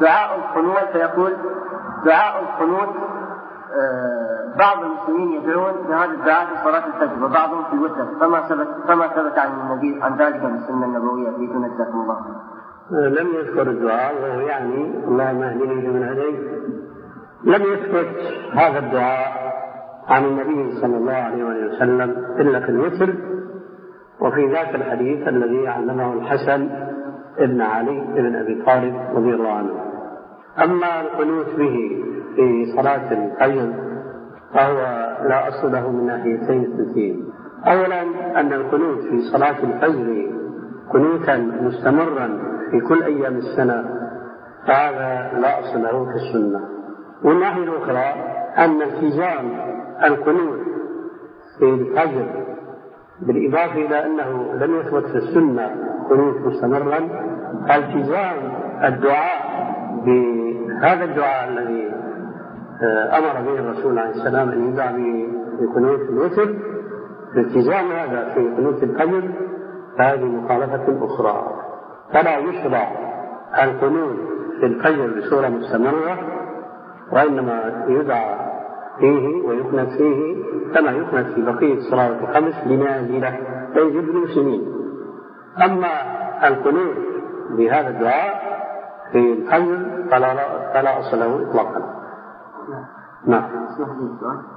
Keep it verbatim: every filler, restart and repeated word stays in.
دعاء القنوت فيقول دعاء القنوت آه بعض المسلمين يدعون بهذا الدعاء في صلاة الفجر وبعضهم في الوتر، فما ثبت فما ثبت عن النبي عن ذلك في السنة النبوية في جزاكم الله. لم يذكر الدعاء وهو يعني اللهم اهدني فيمن هديت. لم يثبت هذا الدعاء عن النبي صلى الله عليه وسلم إلا في الوتر وفي ذاك الحديث الذي علمه الحسن ابن علي بن أبي طالب رضي الله عنه. أما القنوت به في صلاة الفجر فهو لا أصل له من ناحيتين اثنتين. أولا أن القنوت في صلاة الفجر قنوتا مستمرا في كل أيام السنة فهذا لا أصل له في السنة. والناحية الأخرى أن التزام القنوت في الفجر بالإضافة إلى أنه لم يثبت في السنة قنوت مستمرا، التزام الدعاء بهذا الدعاء الذي أمر به الرسول عليه السلام أن يدعى بقنوت الوتر، الالتزام هذا في قنوت الفجر فهذه مخالفة أخرى. فلا يشرع القنوت في الفجر بصورة مستمرة، وإنما يدعى فيه ويقنت فيه كما يقنت في بقية الصلوات الخمس لنازلة يجب المسلمين. أما القنوت بهذا الدعاء في الفجر فلا, فلا أصل له إطلاقا. نعم.